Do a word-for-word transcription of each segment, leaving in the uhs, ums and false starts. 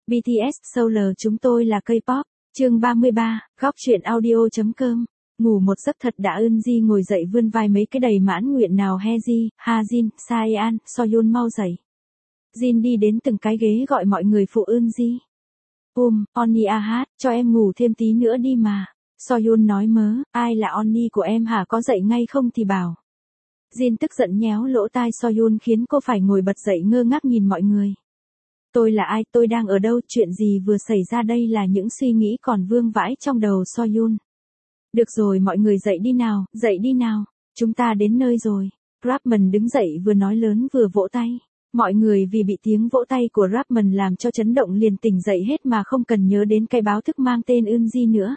bê tê ét Solar chúng tôi là K-pop. Chương ba mươi ba, góc truyện audio.com. Ngủ một giấc thật đã. Eunji ngồi dậy vươn vai mấy cái đầy mãn nguyện. Nào Hezi, Hajin, Saean, Soyun mau dậy. Jin đi đến từng cái ghế gọi mọi người phụ Eunji. Um, Onni a hát, cho em ngủ thêm tí nữa đi mà. Soyun nói mớ, ai là Onni của em hả, có dậy ngay không thì bảo. Jin tức giận nhéo lỗ tai Soyun khiến cô phải ngồi bật dậy ngơ ngác nhìn mọi người. Tôi là ai, tôi đang ở đâu, chuyện gì vừa xảy ra đây là những suy nghĩ còn vương vãi trong đầu Soyun. Được rồi mọi người dậy đi nào, dậy đi nào, chúng ta đến nơi rồi. Rapman đứng dậy vừa nói lớn vừa vỗ tay. Mọi người vì bị tiếng vỗ tay của Rapman làm cho chấn động liền tỉnh dậy hết mà không cần nhớ đến cái báo thức mang tên Eunji nữa.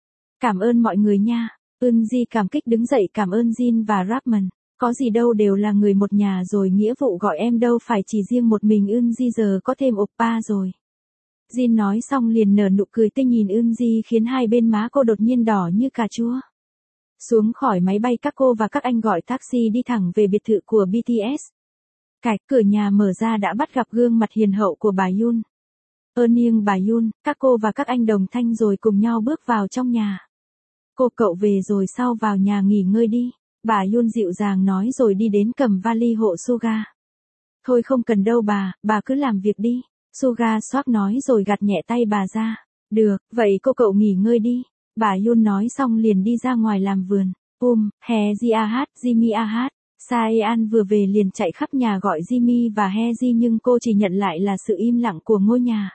Cảm ơn mọi người nha. Eunji cảm kích đứng dậy cảm ơn Jin và Rapman. Có gì đâu, đều là người một nhà rồi, nghĩa vụ gọi em đâu phải chỉ riêng một mình Eunji, giờ có thêm oppa rồi. Jin nói xong liền nở nụ cười tươi nhìn Eunji khiến hai bên má cô đột nhiên đỏ như cà chua. Xuống khỏi máy bay các cô và các anh gọi taxi đi thẳng về biệt thự của bê tê ét. Cạch cửa nhà mở ra đã bắt gặp gương mặt hiền hậu của bà Yoon. Ơn nghiêng bà Yoon, các cô và các anh đồng thanh rồi cùng nhau bước vào trong nhà. Cô cậu về rồi sao, vào nhà nghỉ ngơi đi. Bà Yoon dịu dàng nói rồi đi đến cầm vali hộ Suga. Thôi không cần đâu bà, bà cứ làm việc đi. Suga xoác nói rồi gạt nhẹ tay bà ra. Được, vậy cô cậu nghỉ ngơi đi. Bà Yoon nói xong liền đi ra ngoài làm vườn. Um, Hezi a hát, Jimmy a hát. Saean vừa về liền chạy khắp nhà gọi Jimmy và Hezi nhưng cô chỉ nhận lại là sự im lặng của ngôi nhà.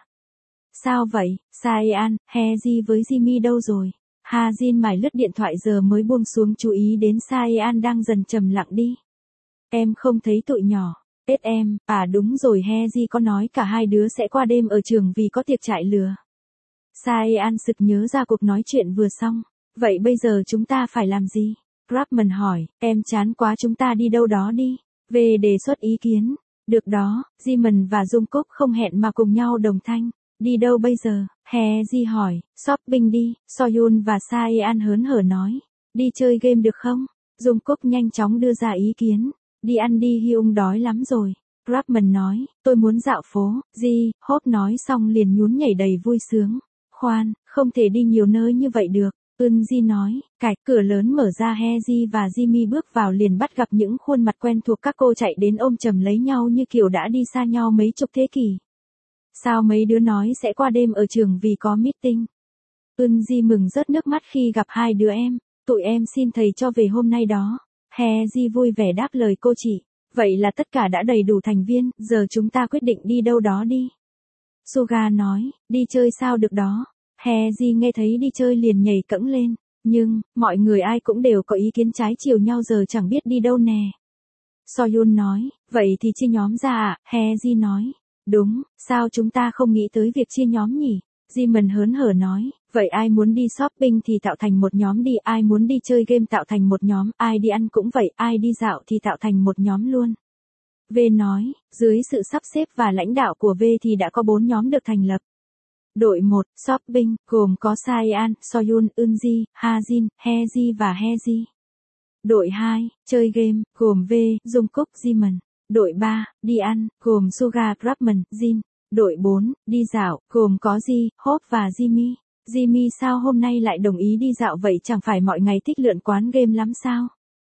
Sao vậy, Saean, Hezi với Jimmy đâu rồi? Hajin mải lướt điện thoại giờ mới buông xuống chú ý đến Saean đang dần trầm lặng đi. Em không thấy tụi nhỏ. Tết em, à đúng rồi, Hezi có nói cả hai đứa sẽ qua đêm ở trường vì có tiệc trại lừa. Saean sực nhớ ra cuộc nói chuyện vừa xong. Vậy bây giờ chúng ta phải làm gì? Rapman hỏi, em chán quá chúng ta đi đâu đó đi. Về đề xuất ý kiến. Được đó, Jimin và Jungkook không hẹn mà cùng nhau đồng thanh. Đi đâu bây giờ? Hezi hỏi, shopping đi. Soyun và Saean hớn hở nói. Đi chơi game được không? Jungkook nhanh chóng đưa ra ý kiến. Đi ăn đi, Hyung đói lắm rồi. Rapman nói, tôi muốn dạo phố. Ji, Hope nói xong liền nhún nhảy đầy vui sướng. Khoan, không thể đi nhiều nơi như vậy được. Eunji nói, cạch cửa lớn mở ra, Hezi và Jimmy bước vào liền bắt gặp những khuôn mặt quen thuộc, các cô chạy đến ôm chầm lấy nhau như kiểu đã đi xa nhau mấy chục thế kỷ. Sao mấy đứa nói sẽ qua đêm ở trường vì có meeting? Eunji mừng rớt nước mắt khi gặp hai đứa em. Tụi em xin thầy cho về hôm nay đó. Hezi vui vẻ đáp lời cô chị. Vậy là tất cả đã đầy đủ thành viên, giờ chúng ta quyết định đi đâu đó đi. Suga nói, đi chơi sao được đó. Hezi nghe thấy đi chơi liền nhảy cẫng lên. Nhưng, mọi người ai cũng đều có ý kiến trái chiều nhau, giờ chẳng biết đi đâu nè. Soyun nói, vậy thì chia nhóm ra ạ. Hezi nói, đúng, sao chúng ta không nghĩ tới việc chia nhóm nhỉ? Jimin hớn hở nói, vậy ai muốn đi shopping thì tạo thành một nhóm đi, ai muốn đi chơi game tạo thành một nhóm, ai đi ăn cũng vậy, ai đi dạo thì tạo thành một nhóm luôn. V nói, dưới sự sắp xếp và lãnh đạo của V thì đã có bốn nhóm được thành lập. Đội một, shopping, gồm có Saean, Soyun, Eunji, Hajin, Hezi và Hezi. Đội hai, chơi game, gồm V, Jungkook, Jimin. Đội ba, đi ăn, gồm Suga, Rapman, Jin. Đội bốn, đi dạo, gồm có Ji, Hope và Jimmy. Jimmy sao hôm nay lại đồng ý đi dạo vậy, chẳng phải mọi ngày thích lượn quán game lắm sao?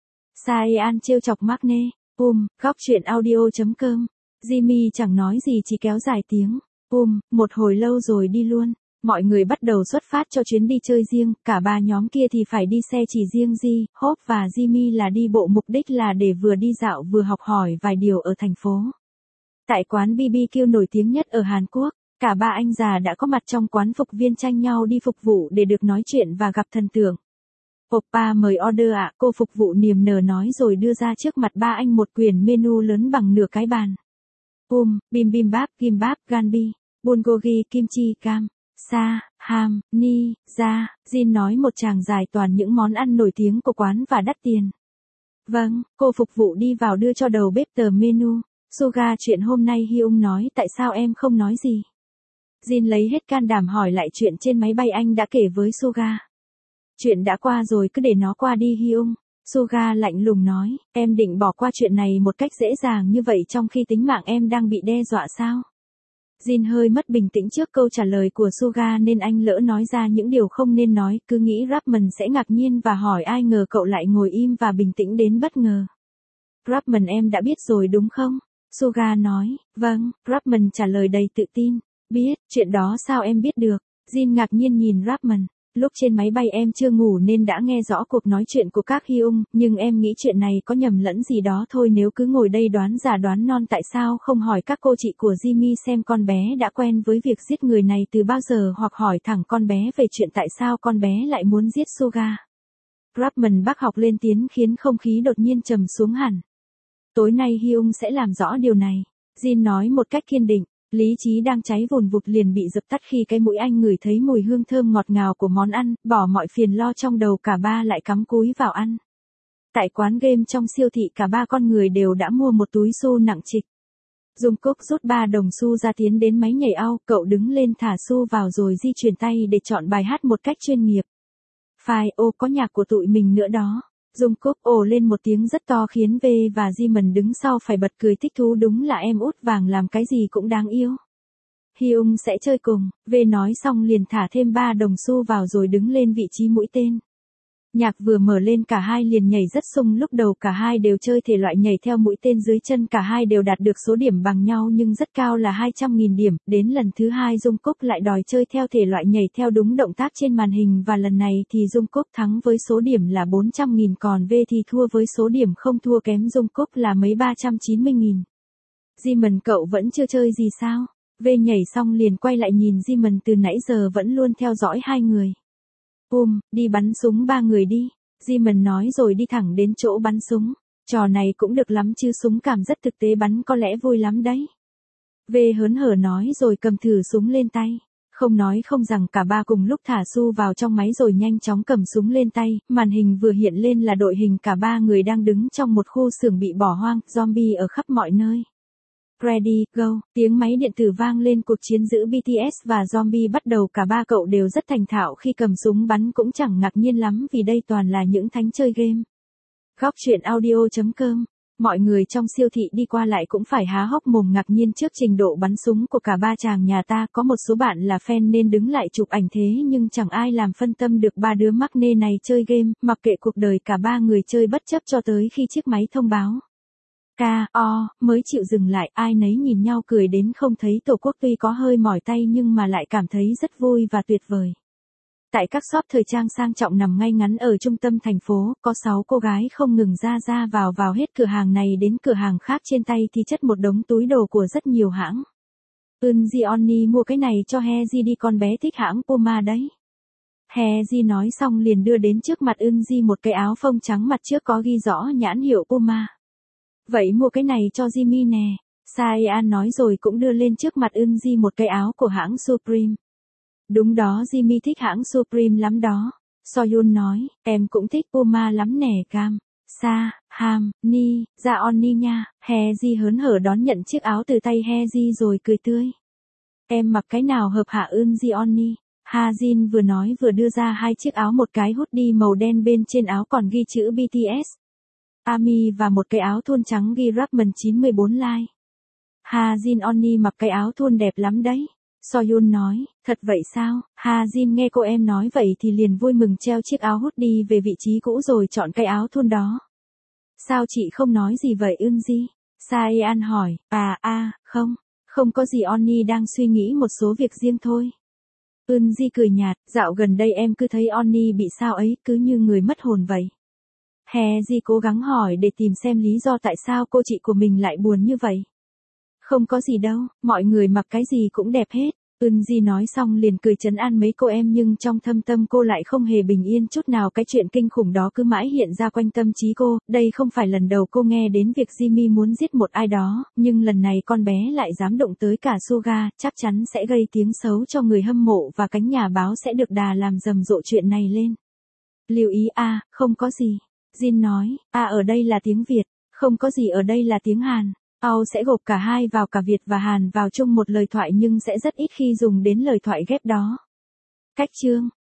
Saean trêu chọc Magne. Um, góc truyện audio.com. Jimmy chẳng nói gì chỉ kéo dài tiếng. Um, một hồi lâu rồi đi luôn. Mọi người bắt đầu xuất phát cho chuyến đi chơi riêng, cả ba nhóm kia thì phải đi xe chỉ riêng. Ji, Hope và Jimmy là đi bộ, mục đích là để vừa đi dạo vừa học hỏi vài điều ở thành phố. Tại quán bê bê kiu nổi tiếng nhất ở Hàn Quốc, cả ba anh già đã có mặt trong quán, phục viên tranh nhau đi phục vụ để được nói chuyện và gặp thần tượng. Oppa mời order ạ, cô phục vụ niềm nở nói rồi đưa ra trước mặt ba anh một quyển menu lớn bằng nửa cái bàn. Um, bibimbap, kimbap, ganbi, bulgogi, kimchi, cam, sa, ham, ni, ra. Jin nói một tràng dài toàn những món ăn nổi tiếng của quán và đắt tiền. Vâng, cô phục vụ đi vào đưa cho đầu bếp tờ menu. Suga, chuyện hôm nay Hyung nói, tại sao em không nói gì? Jin lấy hết can đảm hỏi lại chuyện trên máy bay anh đã kể với Suga. Chuyện đã qua rồi, cứ để nó qua đi Hyung. Suga lạnh lùng nói, em định bỏ qua chuyện này một cách dễ dàng như vậy trong khi tính mạng em đang bị đe dọa sao? Jin hơi mất bình tĩnh trước câu trả lời của Suga nên anh lỡ nói ra những điều không nên nói, cứ nghĩ Raymond sẽ ngạc nhiên và hỏi, ai ngờ cậu lại ngồi im và bình tĩnh đến bất ngờ. Raymond, em đã biết rồi đúng không? Suga nói, vâng, Raymond trả lời đầy tự tin. Biết, chuyện đó sao em biết được? Jin ngạc nhiên nhìn Raymond. Lúc trên máy bay em chưa ngủ nên đã nghe rõ cuộc nói chuyện của các Hyung, nhưng em nghĩ chuyện này có nhầm lẫn gì đó thôi, nếu cứ ngồi đây đoán già đoán non tại sao không hỏi các cô chị của Jimmy xem con bé đã quen với việc giết người này từ bao giờ, hoặc hỏi thẳng con bé về chuyện tại sao con bé lại muốn giết Suga. Raymond bác học lên tiếng khiến không khí đột nhiên trầm xuống hẳn. Tối nay Hyung sẽ làm rõ điều này. Jin nói một cách kiên định. Lý trí đang cháy vùn vụt liền bị dập tắt khi cái mũi anh ngửi thấy mùi hương thơm ngọt ngào của món ăn, bỏ mọi phiền lo trong đầu, cả ba lại cắm cúi vào ăn. Tại quán game trong siêu thị, cả ba con người đều đã mua một túi xu nặng trịch. Jungkook rút ba đồng xu ra tiến đến máy nhảy ao, cậu đứng lên thả xu vào rồi di chuyển tay để chọn bài hát một cách chuyên nghiệp. Phải, ô có nhạc của tụi mình nữa đó. Jungkook ồ lên một tiếng rất to khiến V và Jimin đứng sau phải bật cười thích thú, đúng là em út vàng làm cái gì cũng đáng yêu. Hyung sẽ chơi cùng, V nói xong liền thả thêm ba đồng xu vào rồi đứng lên vị trí mũi tên. Nhạc vừa mở lên cả hai liền nhảy rất sung, lúc đầu cả hai đều chơi thể loại nhảy theo mũi tên dưới chân, cả hai đều đạt được số điểm bằng nhau nhưng rất cao là hai trăm nghìn điểm, đến lần thứ hai Jungkook lại đòi chơi theo thể loại nhảy theo đúng động tác trên màn hình và lần này thì Jungkook thắng với số điểm là bốn trăm nghìn, còn V thì thua với số điểm không thua kém Jungkook là mấy ba trăm chín mươi nghìn. Jimin, cậu vẫn chưa chơi gì sao? V nhảy xong liền quay lại nhìn Jimin, từ nãy giờ vẫn luôn theo dõi hai người. Ùm, đi bắn súng ba người đi. Jimin nói rồi đi thẳng đến chỗ bắn súng. Trò này cũng được lắm chứ, súng cảm rất thực tế, bắn có lẽ vui lắm đấy. V hớn hở nói rồi cầm thử súng lên tay. Không nói không rằng cả ba cùng lúc thả xu vào trong máy rồi nhanh chóng cầm súng lên tay, màn hình vừa hiện lên là đội hình cả ba người đang đứng trong một khu xưởng bị bỏ hoang, zombie ở khắp mọi nơi. Ready, go, tiếng máy điện tử vang lên, cuộc chiến giữa bê tê ét và zombie bắt đầu, cả ba cậu đều rất thành thạo khi cầm súng bắn, cũng chẳng ngạc nhiên lắm vì đây toàn là những thánh chơi game. Góc truyện audio chấm com. Mọi người trong siêu thị đi qua lại cũng phải há hốc mồm ngạc nhiên trước trình độ bắn súng của cả ba chàng nhà ta, có một số bạn là fan nên đứng lại chụp ảnh thế nhưng chẳng ai làm phân tâm được ba đứa mắc nê này chơi game, mặc kệ cuộc đời cả ba người chơi bất chấp cho tới khi chiếc máy thông báo. Ca, o, mới chịu dừng lại, ai nấy nhìn nhau cười đến không thấy tổ quốc, tuy có hơi mỏi tay nhưng mà lại cảm thấy rất vui và tuyệt vời. Tại các shop thời trang sang trọng nằm ngay ngắn ở trung tâm thành phố, có sáu cô gái không ngừng ra ra vào vào hết cửa hàng này đến cửa hàng khác, trên tay thì chất một đống túi đồ của rất nhiều hãng. Eunji Onni mua cái này cho Heji đi, con bé thích hãng Puma đấy. Heji nói xong liền đưa đến trước mặt Eunji một cái áo phông trắng, mặt trước có ghi rõ nhãn hiệu Puma. Vậy mua cái này cho Jimmy nè. Saean nói rồi cũng đưa lên trước mặt Eunji một cái áo của hãng Supreme. Đúng đó, Jimmy thích hãng Supreme lắm đó. Soyun nói, em cũng thích Puma lắm nè Cam. Sa, Ham, Ni, ra Onni nha. Heji hớn hở đón nhận chiếc áo từ tay Heji rồi cười tươi. Em mặc cái nào hợp hả Eunji Onni? Hajin vừa nói vừa đưa ra hai chiếc áo, một cái hoodie màu đen bên trên áo còn ghi chữ bê tê ét. Army và một cái áo thun trắng ghi Ramen chín mươi bốn like. Hajin Onni mặc cái áo thun đẹp lắm đấy. Soyun nói, thật vậy sao? Hajin nghe cô em nói vậy thì liền vui mừng treo chiếc áo hoodie về vị trí cũ rồi chọn cái áo thun đó. Sao chị không nói gì vậy Eunji? Saean hỏi, à a, không, không có gì, Onni đang suy nghĩ một số việc riêng thôi. Eunji cười nhạt, dạo gần đây em cứ thấy Onni bị sao ấy, cứ như người mất hồn vậy. Heji cố gắng hỏi để tìm xem lý do tại sao cô chị của mình lại buồn như vậy. Không có gì đâu, mọi người mặc cái gì cũng đẹp hết. Eunji nói xong liền cười trấn an mấy cô em, nhưng trong thâm tâm cô lại không hề bình yên chút nào, cái chuyện kinh khủng đó cứ mãi hiện ra quanh tâm trí cô. Đây không phải lần đầu cô nghe đến việc Jimmy muốn giết một ai đó, nhưng lần này con bé lại dám động tới cả Suga, chắc chắn sẽ gây tiếng xấu cho người hâm mộ và cánh nhà báo sẽ được đà làm rầm rộ chuyện này lên. Lưu ý a, à, không có gì. Jin nói, à ở đây là tiếng Việt, không có gì ở đây là tiếng Hàn. Âu sẽ gộp cả hai vào, cả Việt và Hàn vào chung một lời thoại, nhưng sẽ rất ít khi dùng đến lời thoại ghép đó. Cách chương